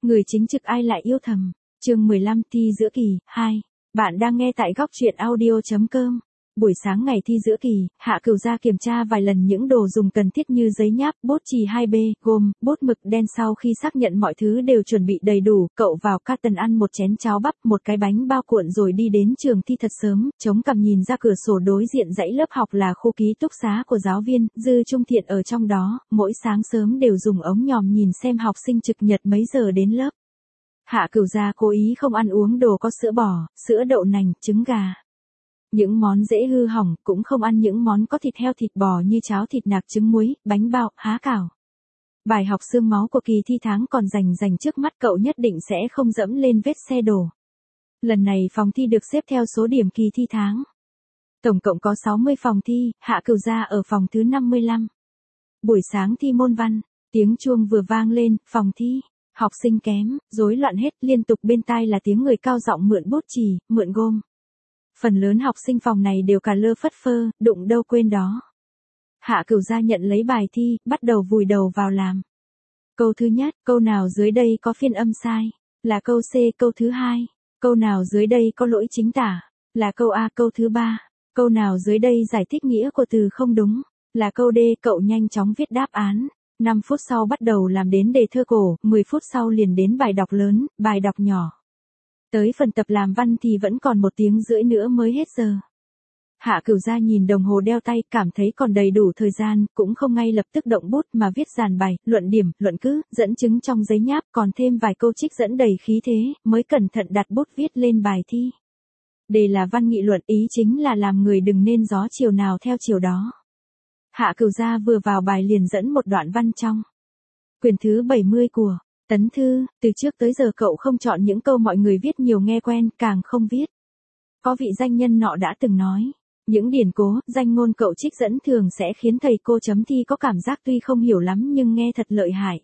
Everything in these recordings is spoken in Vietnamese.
Người chính trực ai lại yêu thầm. Chương 15 thi giữa kỳ, 2. Bạn đang nghe tại góc truyện audio.com. Buổi sáng ngày thi giữa kỳ, Hạ Cửu Gia kiểm tra vài lần những đồ dùng cần thiết như giấy nháp, bút chì 2B, gôm, bút mực đen. Sau khi xác nhận mọi thứ đều chuẩn bị đầy đủ, cậu vào Carton ăn một chén cháo bắp, một cái bánh bao cuộn rồi đi đến trường thi thật sớm, chống cằm nhìn ra cửa sổ đối diện dãy lớp học là khu ký túc xá của giáo viên, Dư Trung Thiện ở trong đó, mỗi sáng sớm đều dùng ống nhòm nhìn xem học sinh trực nhật mấy giờ đến lớp. Hạ Cửu Gia cố ý không ăn uống đồ có sữa bò, sữa đậu nành, trứng gà. Những món dễ hư hỏng, cũng không ăn những món có thịt heo thịt bò như cháo thịt nạc trứng muối, bánh bao, há cảo. Bài học xương máu của kỳ thi tháng còn dành trước mắt cậu nhất định sẽ không dẫm lên vết xe đổ. Lần này phòng thi được xếp theo số điểm kỳ thi tháng. Tổng cộng có 60 phòng thi, Hạ Cửu Gia ở phòng thứ 55. Buổi sáng thi môn văn, tiếng chuông vừa vang lên, phòng thi. Học sinh kém, rối loạn hết, liên tục bên tai là tiếng người cao giọng mượn bút chì, mượn gôm. Phần lớn học sinh phòng này đều cả lơ phất phơ, đụng đâu quên đó. Hạ Cửu Gia nhận lấy bài thi, bắt đầu vùi đầu vào làm. Câu thứ nhất, câu nào dưới đây có phiên âm sai? Là câu C. Câu thứ hai, câu nào dưới đây có lỗi chính tả? Là câu A. Câu thứ ba, câu nào dưới đây giải thích nghĩa của từ không đúng? Là câu D. Cậu nhanh chóng viết đáp án. 5 phút sau bắt đầu làm đến đề thơ cổ, 10 phút sau liền đến bài đọc lớn, bài đọc nhỏ. Tới phần tập làm văn thì vẫn còn 1 tiếng rưỡi nữa mới hết giờ. Hạ Cửu Gia nhìn đồng hồ đeo tay, cảm thấy còn đầy đủ thời gian, cũng không ngay lập tức động bút mà viết dàn bài, luận điểm, luận cứ, dẫn chứng trong giấy nháp, còn thêm vài câu trích dẫn đầy khí thế, mới cẩn thận đặt bút viết lên bài thi. Đề là văn nghị luận, ý chính là làm người đừng nên gió chiều nào theo chiều đó. Hạ Cửu Gia vừa vào bài liền dẫn một đoạn văn trong quyển thứ 70 của Tấn Thư, từ trước tới giờ cậu không chọn những câu mọi người viết nhiều nghe quen, càng không viết. Có vị danh nhân nọ đã từng nói, những điển cố, danh ngôn cậu trích dẫn thường sẽ khiến thầy cô chấm thi có cảm giác tuy không hiểu lắm nhưng nghe thật lợi hại.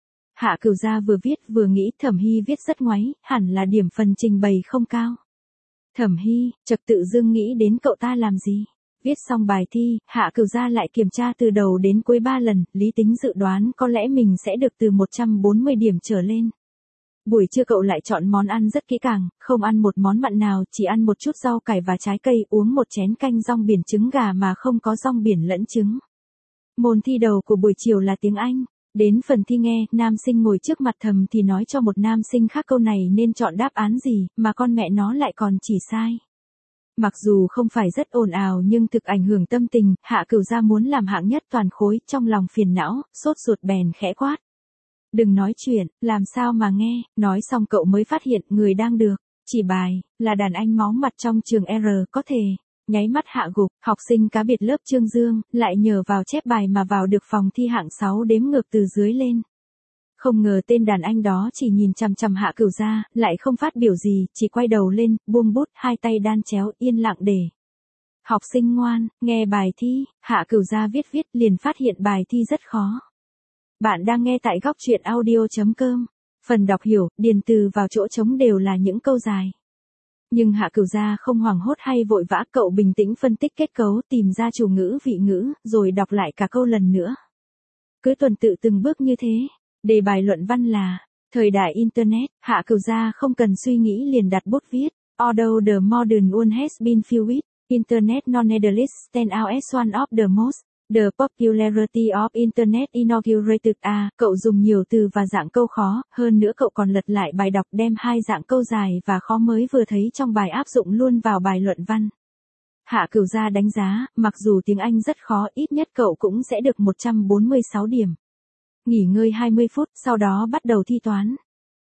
Hạ Cửu Gia vừa viết vừa nghĩ Thẩm Hy viết rất ngoáy, hẳn là điểm phần trình bày không cao. Thẩm Hy, chợt tự dưng nghĩ đến cậu ta làm gì. Viết xong bài thi, Hạ Cửu Gia lại kiểm tra từ đầu đến cuối 3 lần, lý tính dự đoán có lẽ mình sẽ được từ 140 điểm trở lên. Buổi trưa cậu lại chọn món ăn rất kỹ càng, không ăn một món mặn nào, chỉ ăn một chút rau cải và trái cây, uống một chén canh rong biển trứng gà mà không có rong biển lẫn trứng. Môn thi đầu của buổi chiều là tiếng Anh. Đến phần thi nghe, nam sinh ngồi trước mặt thầm thì nói cho một nam sinh khác câu này nên chọn đáp án gì, mà con mẹ nó lại còn chỉ sai. Mặc dù không phải rất ồn ào nhưng thực ảnh hưởng tâm tình, Hạ Cửu Gia muốn làm hạng nhất toàn khối, trong lòng phiền não, sốt ruột bèn khẽ quát. Đừng nói chuyện, làm sao mà nghe, nói xong cậu mới phát hiện người đang được chỉ bài, là đàn anh máu mặt trong trường R, có thể nháy mắt hạ gục, học sinh cá biệt lớp Trương Dương, lại nhờ vào chép bài mà vào được phòng thi hạng 6 đếm ngược từ dưới lên. Không ngờ tên đàn anh đó chỉ nhìn chằm chằm Hạ Cửu Gia, lại không phát biểu gì, chỉ quay đầu lên, buông bút, hai tay đan chéo, yên lặng để. Học sinh ngoan, nghe bài thi, Hạ Cửu Gia viết liền phát hiện bài thi rất khó. Bạn đang nghe tại góc truyện audio.com. Phần đọc hiểu, điền từ vào chỗ trống đều là những câu dài. Nhưng Hạ Cửu Gia không hoảng hốt hay vội vã, cậu bình tĩnh phân tích kết cấu, tìm ra chủ ngữ vị ngữ, rồi đọc lại cả câu lần nữa. Cứ tuần tự từng bước như thế. Đề bài luận văn là, thời đại Internet, Hạ Cửu Gia không cần suy nghĩ liền đặt bút viết. Although the modern world has been filled with Internet nonetheless stand out as one of the most. The popularity of Internet inaugurated a. Cậu dùng nhiều từ và dạng câu khó, hơn nữa cậu còn lật lại bài đọc đem 2 dạng câu dài và khó mới vừa thấy trong bài áp dụng luôn vào bài luận văn. Hạ Cửu Gia đánh giá, mặc dù tiếng Anh rất khó, ít nhất cậu cũng sẽ được 146 điểm. Nghỉ ngơi 20 phút, sau đó bắt đầu thi toán.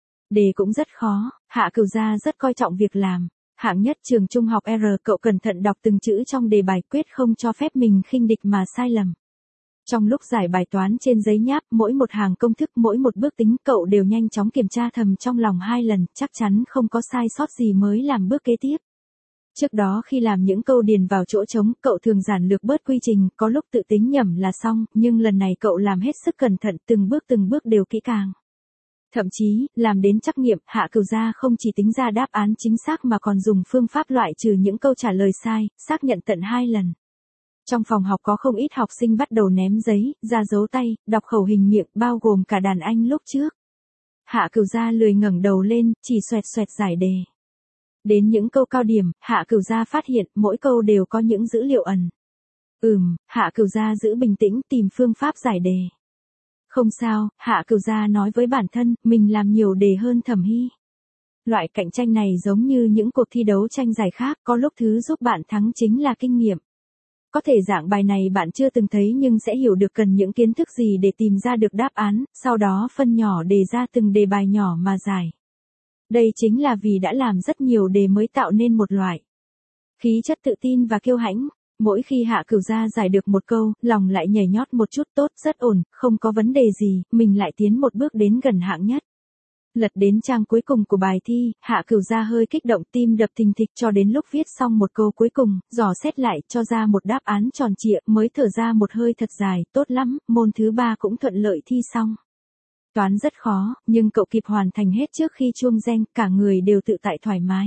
Đề cũng rất khó, Hạ Cửu Gia rất coi trọng việc làm. Hạng nhất trường trung học R, cậu cẩn thận đọc từng chữ trong đề bài, quyết không cho phép mình khinh địch mà sai lầm. Trong lúc giải bài toán trên giấy nháp, mỗi một hàng công thức, mỗi một bước tính, cậu đều nhanh chóng kiểm tra thầm trong lòng 2 lần, chắc chắn không có sai sót gì mới làm bước kế tiếp. Trước đó khi làm những câu điền vào chỗ trống, cậu thường giản lược bớt quy trình, có lúc tự tính nhẩm là xong, nhưng lần này cậu làm hết sức cẩn thận, từng bước đều kỹ càng. Thậm chí, làm đến trắc nghiệm, Hạ Cửu Gia không chỉ tính ra đáp án chính xác mà còn dùng phương pháp loại trừ những câu trả lời sai, xác nhận tận 2 lần. Trong phòng học có không ít học sinh bắt đầu ném giấy, ra dấu tay, đọc khẩu hình miệng, bao gồm cả đàn anh lúc trước. Hạ Cửu Gia lười ngẩng đầu lên, chỉ xoẹt xoẹt giải đề. Đến những câu cao điểm, Hạ Cửu Gia phát hiện mỗi câu đều có những dữ liệu ẩn. Hạ Cửu Gia giữ bình tĩnh tìm phương pháp giải đề. Không sao, Hạ Cửu Gia nói với bản thân, mình làm nhiều đề hơn Thẩm Hy. Loại cạnh tranh này giống như những cuộc thi đấu tranh giải khác, có lúc thứ giúp bạn thắng chính là kinh nghiệm. Có thể dạng bài này bạn chưa từng thấy nhưng sẽ hiểu được cần những kiến thức gì để tìm ra được đáp án, sau đó phân nhỏ đề ra từng đề bài nhỏ mà giải. Đây chính là vì đã làm rất nhiều đề mới tạo nên một loại khí chất tự tin và kiêu hãnh. Mỗi khi Hạ Cửu Gia giải được một câu, lòng lại nhảy nhót một chút, tốt, rất ổn, không có vấn đề gì, mình lại tiến một bước đến gần hạng nhất. Lật đến trang cuối cùng của bài thi, Hạ Cửu Gia hơi kích động, tim đập thình thịch cho đến lúc viết xong một câu cuối cùng, dò xét lại, cho ra một đáp án tròn trịa, mới thở ra một hơi thật dài, tốt lắm, môn thứ 3 cũng thuận lợi thi xong. Toán rất khó, nhưng cậu kịp hoàn thành hết trước khi chuông reng, cả người đều tự tại thoải mái.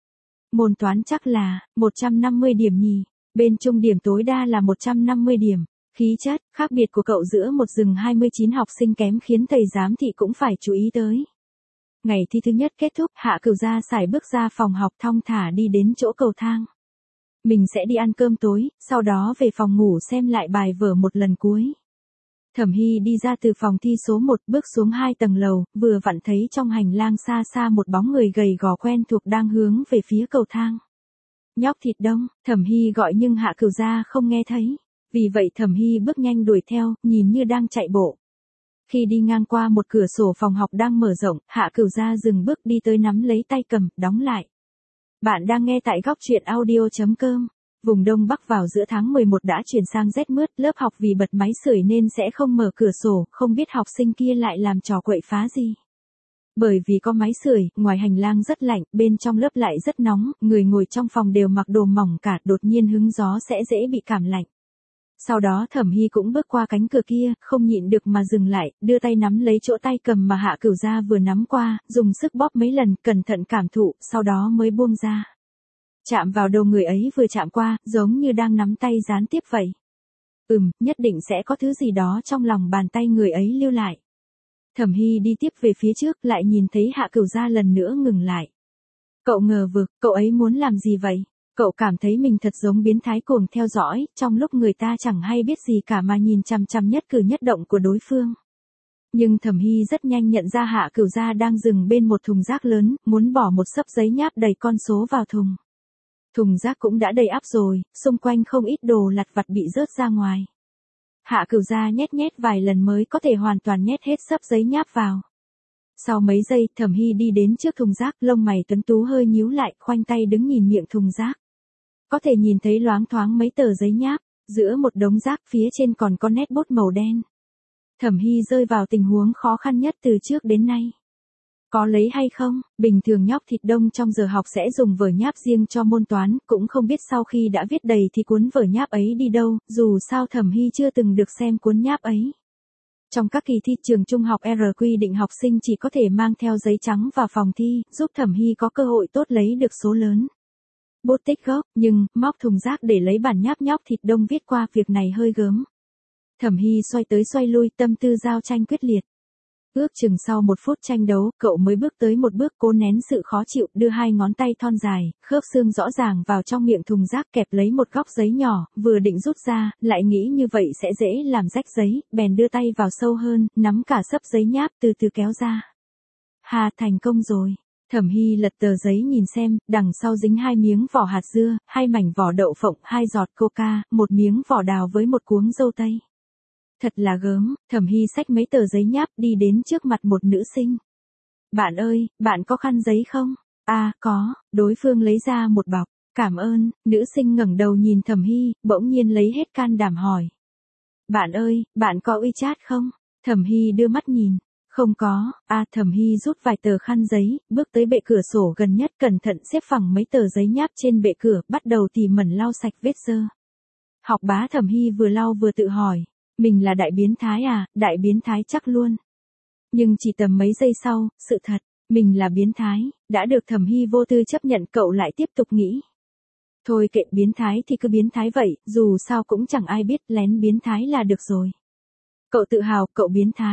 Môn toán chắc là 150 điểm nhỉ, bên trung điểm tối đa là 150 điểm. Khí chất, khác biệt của cậu giữa một rừng 29 học sinh kém khiến thầy giám thị cũng phải chú ý tới. Ngày thi thứ nhất kết thúc, Hạ Cửu Gia sải bước ra phòng học thong thả đi đến chỗ cầu thang. Mình sẽ đi ăn cơm tối, sau đó về phòng ngủ xem lại bài vở một lần cuối. Thẩm Hy đi ra từ phòng thi số 1, bước xuống 2 tầng lầu, vừa vặn thấy trong hành lang xa xa một bóng người gầy gò quen thuộc đang hướng về phía cầu thang. Nhóc Thịt Đông, Thẩm Hy gọi nhưng Hạ Cửu Gia không nghe thấy. Vì vậy Thẩm Hy bước nhanh đuổi theo, nhìn như đang chạy bộ. Khi đi ngang qua một cửa sổ phòng học đang mở rộng, Hạ Cửu Gia dừng bước đi tới nắm lấy tay cầm, đóng lại. Bạn đang nghe tại góc truyện audio.com. Vùng Đông Bắc vào giữa tháng 11 đã chuyển sang rét mướt, lớp học vì bật máy sưởi nên sẽ không mở cửa sổ, không biết học sinh kia lại làm trò quậy phá gì. Bởi vì có máy sưởi, ngoài hành lang rất lạnh, bên trong lớp lại rất nóng, người ngồi trong phòng đều mặc đồ mỏng cả, đột nhiên hứng gió sẽ dễ bị cảm lạnh. Sau đó Thẩm Hy cũng bước qua cánh cửa kia, không nhịn được mà dừng lại, đưa tay nắm lấy chỗ tay cầm mà Hạ Cửu Gia vừa nắm qua, dùng sức bóp mấy lần, cẩn thận cảm thụ, sau đó mới buông ra. Chạm vào đầu người ấy vừa chạm qua, giống như đang nắm tay gián tiếp vậy. Nhất định sẽ có thứ gì đó trong lòng bàn tay người ấy lưu lại. Thẩm Hy đi tiếp về phía trước, lại nhìn thấy Hạ Cửu Gia lần nữa ngừng lại. Cậu ngờ vực, cậu ấy muốn làm gì vậy? Cậu cảm thấy mình thật giống biến thái cuồng theo dõi, trong lúc người ta chẳng hay biết gì cả mà nhìn chằm chằm nhất cử nhất động của đối phương. Nhưng Thẩm Hy rất nhanh nhận ra Hạ Cửu Gia đang dừng bên một thùng rác lớn, muốn bỏ một xấp giấy nháp đầy con số vào thùng. Thùng rác cũng đã đầy ắp rồi, xung quanh không ít đồ lặt vặt bị rớt ra ngoài. Hạ Cửu Gia nhét nhét vài lần mới có thể hoàn toàn nhét hết xấp giấy nháp vào. Sau mấy giây, Thẩm Hy đi đến trước thùng rác, lông mày tuấn tú hơi nhíu lại, khoanh tay đứng nhìn miệng thùng rác. Có thể nhìn thấy loáng thoáng mấy tờ giấy nháp, giữa một đống rác phía trên còn có nét bút màu đen. Thẩm Hy rơi vào tình huống khó khăn nhất từ trước đến nay. Có lấy hay không? Bình thường nhóc Thịt Đông trong giờ học sẽ dùng vở nháp riêng cho môn toán, cũng không biết sau khi đã viết đầy thì cuốn vở nháp ấy đi đâu, dù sao Thẩm Hy chưa từng được xem cuốn nháp ấy. Trong các kỳ thi trường trung học R quy định học sinh chỉ có thể mang theo giấy trắng vào phòng thi, giúp Thẩm Hy có cơ hội tốt lấy được số lớn. Bút tích gốc, nhưng, móc thùng rác để lấy bản nháp nhóc Thịt Đông viết qua, việc này hơi gớm. Thẩm Hy xoay tới xoay lui, tâm tư giao tranh quyết liệt. Ước chừng sau 1 phút tranh đấu, cậu mới bước tới một bước, cố nén sự khó chịu, đưa 2 ngón tay thon dài, khớp xương rõ ràng vào trong miệng thùng rác, kẹp lấy một góc giấy nhỏ, vừa định rút ra, lại nghĩ như vậy sẽ dễ làm rách giấy, bèn đưa tay vào sâu hơn, nắm cả xấp giấy nháp từ từ kéo ra. Hà, thành công rồi. Thẩm Hy lật tờ giấy nhìn xem, đằng sau dính 2 miếng vỏ hạt dưa, 2 mảnh vỏ đậu phộng, 2 giọt coca, 1 miếng vỏ đào với một cuống dâu tây. Thật là gớm. Thẩm Hy xách mấy tờ giấy nháp đi đến trước mặt một nữ sinh. Bạn ơi, bạn có khăn giấy không? À, có. Đối phương lấy ra một bọc. Cảm ơn. Nữ sinh ngẩng đầu nhìn Thẩm Hy, bỗng nhiên lấy hết can đảm hỏi. Bạn ơi, bạn có WeChat không? Thẩm Hy đưa mắt nhìn. Không có. À, Thẩm Hy rút vài tờ khăn giấy, bước tới bệ cửa sổ gần nhất, cẩn thận xếp phẳng mấy tờ giấy nháp trên bệ cửa, bắt đầu tỉ mẩn lau sạch vết dơ. Học bá Thẩm Hy vừa lau vừa tự hỏi. Mình là đại biến thái à, đại biến thái chắc luôn. Nhưng chỉ tầm mấy giây sau, sự thật, mình là biến thái, đã được Thẩm Hy vô tư chấp nhận, cậu lại tiếp tục nghĩ. Thôi kệ, biến thái thì cứ biến thái vậy, dù sao cũng chẳng ai biết, lén biến thái là được rồi. Cậu tự hào, cậu biến thái.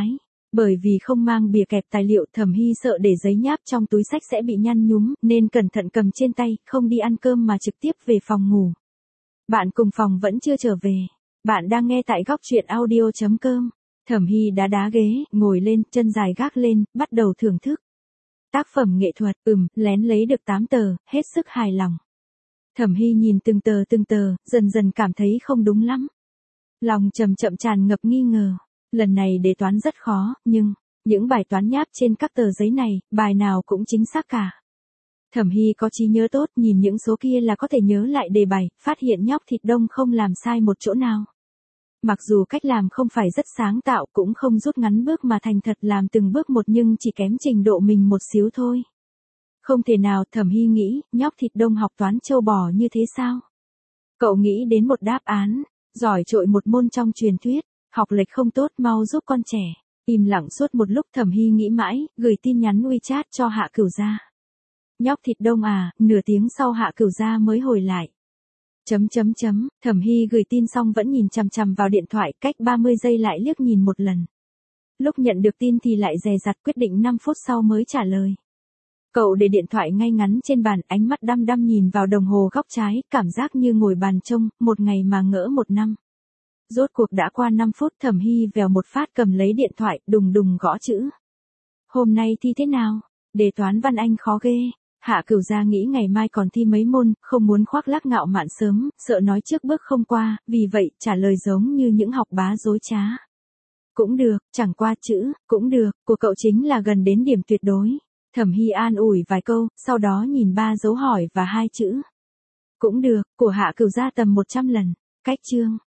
Bởi vì không mang bìa kẹp tài liệu, Thẩm Hy sợ để giấy nháp trong túi sách sẽ bị nhăn nhúm, nên cẩn thận cầm trên tay, không đi ăn cơm mà trực tiếp về phòng ngủ. Bạn cùng phòng vẫn chưa trở về. Bạn đang nghe tại góc truyện audio.com. Thẩm Hy đá ghế, ngồi lên, chân dài gác lên, bắt đầu thưởng thức. Tác phẩm nghệ thuật, lén lấy được 8 tờ, hết sức hài lòng. Thẩm Hy nhìn từng tờ, dần dần cảm thấy không đúng lắm. Lòng chậm tràn ngập nghi ngờ. Lần này đề toán rất khó, nhưng những bài toán nháp trên các tờ giấy này, bài nào cũng chính xác cả. Thẩm Hy có trí nhớ tốt, nhìn những số kia là có thể nhớ lại đề bài, phát hiện nhóc thịt đông không làm sai một chỗ nào. Mặc dù cách làm không phải rất sáng tạo, cũng không rút ngắn bước mà thành thật làm từng bước một, nhưng chỉ kém trình độ mình một xíu thôi. Không thể nào, Thẩm Hy nghĩ, nhóc thịt đông học toán trâu bò như thế sao? Cậu nghĩ đến một đáp án, giỏi trội một môn trong truyền thuyết, học lệch không tốt, mau giúp con trẻ. Im lặng suốt một lúc, Thẩm Hy nghĩ mãi, gửi tin nhắn WeChat cho Hạ Cửu Gia. Nhóc thịt đông à, nửa tiếng sau Hạ Cửu Gia mới hồi lại. Thẩm Hy gửi tin xong vẫn nhìn chằm vào điện thoại, cách 30 giây lại liếc nhìn một lần. Lúc nhận được tin thì lại dè dặt, quyết định 5 phút sau mới trả lời. Cậu để điện thoại ngay ngắn trên bàn, ánh mắt đăm đăm nhìn vào đồng hồ góc trái, cảm giác như ngồi bàn trông, một ngày mà ngỡ một năm. Rốt cuộc đã qua 5 phút, Thẩm Hy vèo một phát cầm lấy điện thoại, đùng gõ chữ. Hôm nay thi thế nào? Đề toán văn Anh khó ghê. Hạ Cửu Gia nghĩ ngày mai còn thi mấy môn, không muốn khoác lác ngạo mạn sớm, sợ nói trước bước không qua, vì vậy trả lời giống như những học bá dối trá. Cũng được, chẳng qua chữ, cũng được, của cậu chính là gần đến điểm tuyệt đối. Thẩm Hy an ủi vài câu, sau đó nhìn 3 dấu hỏi và 2 chữ. Cũng được, của Hạ Cửu Gia tầm 100 lần. Cách chương.